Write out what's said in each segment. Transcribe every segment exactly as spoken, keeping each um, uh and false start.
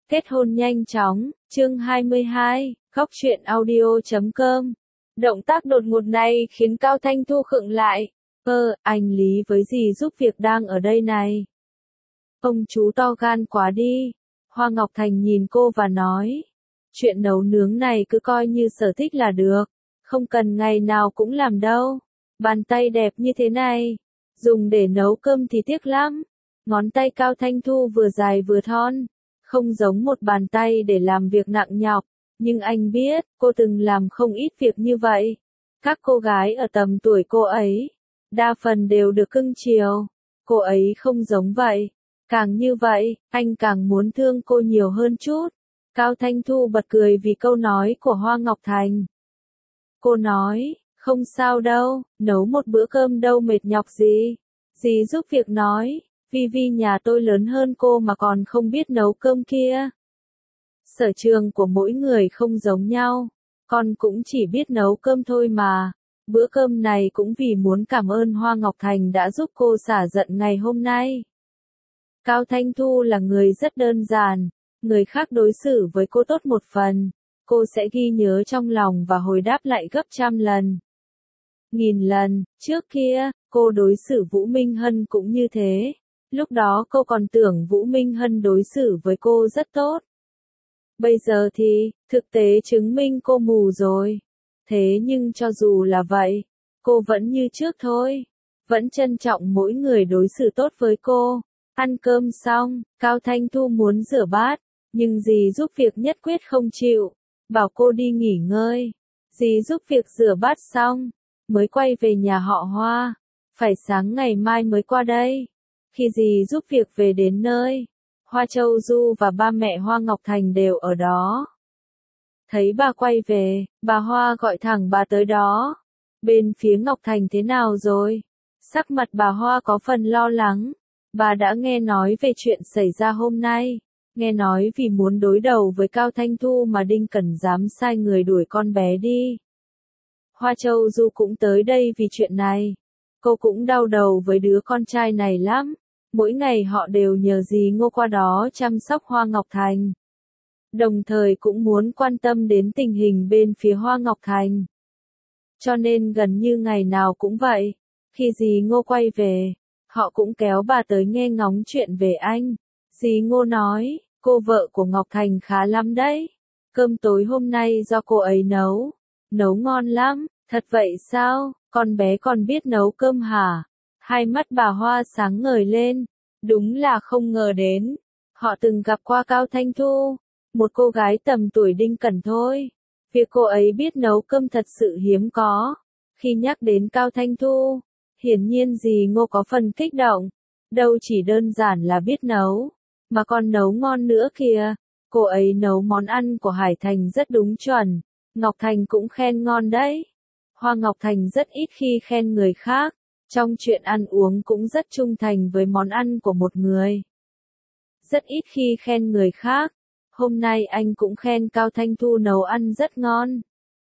Kết hôn nhanh chóng, chương hai mươi hai, góc truyện audio chấm com. Động tác đột ngột này khiến Cao Thanh Thu khựng lại. Ơ, anh Lý với dì giúp việc đang ở đây này. Ông chú to gan quá đi. Hoa Ngọc Thành nhìn cô và nói. Chuyện nấu nướng này cứ coi như sở thích là được. Không cần ngày nào cũng làm đâu. Bàn tay đẹp như thế này. Dùng để nấu cơm thì tiếc lắm. Ngón tay Cao Thanh Thu vừa dài vừa thon. Không giống một bàn tay để làm việc nặng nhọc. Nhưng anh biết, cô từng làm không ít việc như vậy. Các cô gái ở tầm tuổi cô ấy, đa phần đều được cưng chiều. Cô ấy không giống vậy. Càng như vậy, anh càng muốn thương cô nhiều hơn chút. Cao Thanh Thu bật cười vì câu nói của Hoa Ngọc Thành. Cô nói, không sao đâu, nấu một bữa cơm đâu mệt nhọc gì. Dì giúp việc nói, Vi Vi nhà tôi lớn hơn cô mà còn không biết nấu cơm kia. Sở trường của mỗi người không giống nhau, con cũng chỉ biết nấu cơm thôi mà. Bữa cơm này cũng vì muốn cảm ơn Hoa Ngọc Thành đã giúp cô xả giận ngày hôm nay. Cao Thanh Thu là người rất đơn giản, người khác đối xử với cô tốt một phần, cô sẽ ghi nhớ trong lòng và hồi đáp lại gấp trăm lần. Nghìn lần, trước kia, cô đối xử Vũ Minh Hân cũng như thế. Lúc đó cô còn tưởng Vũ Minh Hân đối xử với cô rất tốt. Bây giờ thì, thực tế chứng minh cô mù rồi. Thế nhưng cho dù là vậy, cô vẫn như trước thôi. Vẫn trân trọng mỗi người đối xử tốt với cô. Ăn cơm xong, Cao Thanh Thu muốn rửa bát, nhưng dì giúp việc nhất quyết không chịu. Bảo cô đi nghỉ ngơi. Dì giúp việc rửa bát xong, mới quay về nhà họ Hoa. Phải sáng ngày mai mới qua đây. Khi dì giúp việc về đến nơi, Hoa Châu Du và ba mẹ Hoa Ngọc Thành đều ở đó. Thấy bà quay về, bà Hoa gọi thẳng bà tới đó. Bên phía Ngọc Thành thế nào rồi? Sắc mặt bà Hoa có phần lo lắng. Bà đã nghe nói về chuyện xảy ra hôm nay. Nghe nói vì muốn đối đầu với Cao Thanh Thu mà Đinh Cẩn dám sai người đuổi con bé đi. Hoa Châu Du cũng tới đây vì chuyện này. Cô cũng đau đầu với đứa con trai này lắm. Mỗi ngày họ đều nhờ dì Ngô qua đó chăm sóc Hoa Ngọc Thành. Đồng thời cũng muốn quan tâm đến tình hình bên phía Hoa Ngọc Thành. Cho nên gần như ngày nào cũng vậy. Khi dì Ngô quay về, họ cũng kéo bà tới nghe ngóng chuyện về anh. Dì Ngô nói, cô vợ của Ngọc Thành khá lắm đấy. Cơm tối hôm nay do cô ấy nấu. Nấu ngon lắm, thật vậy sao? Con bé còn biết nấu cơm hả? Hai mắt bà Hoa sáng ngời lên. Đúng là không ngờ đến. Họ từng gặp qua Cao Thanh Thu. Một cô gái tầm tuổi Đinh Cẩn thôi. Việc cô ấy biết nấu cơm thật sự hiếm có. Khi nhắc đến Cao Thanh Thu, hiển nhiên dì Ngô có phần kích động. Đâu chỉ đơn giản là biết nấu, mà còn nấu ngon nữa kìa. Cô ấy nấu món ăn của Hải Thành rất đúng chuẩn. Ngọc Thành cũng khen ngon đấy. Hoa Ngọc Thành rất ít khi khen người khác. Trong chuyện ăn uống cũng rất trung thành với món ăn của một người. Rất ít khi khen người khác. Hôm nay anh cũng khen Cao Thanh Thu nấu ăn rất ngon.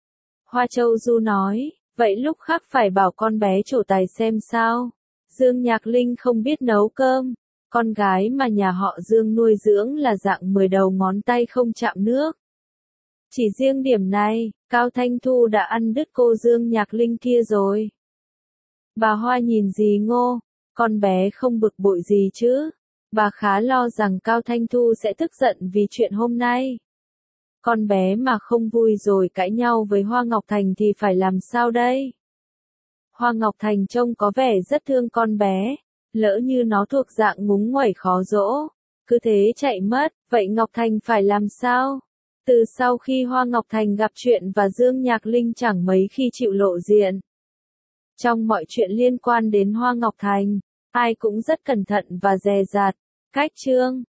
Hoa Châu Du nói, vậy lúc khác phải bảo con bé trổ tài xem sao. Dương Nhạc Linh không biết nấu cơm. Con gái mà nhà họ Dương nuôi dưỡng là dạng mười đầu ngón tay không chạm nước. Chỉ riêng điểm này, Cao Thanh Thu đã ăn đứt cô Dương Nhạc Linh kia rồi. Bà Hoa nhìn dì Ngô, con bé không bực bội gì chứ. Bà khá lo rằng Cao Thanh Thu sẽ tức giận vì chuyện hôm nay. Con bé mà không vui rồi cãi nhau với Hoa Ngọc Thành thì phải làm sao đây? Hoa Ngọc Thành trông có vẻ rất thương con bé. Lỡ như nó thuộc dạng ngúng nguẩy khó dỗ, cứ thế chạy mất, vậy Ngọc Thành phải làm sao? Từ sau khi Hoa Ngọc Thành gặp chuyện và Dương Nhạc Linh chẳng mấy khi chịu lộ diện. Trong mọi chuyện liên quan đến Hoa Ngọc Thành, ai cũng rất cẩn thận và dè dặt. Cách chương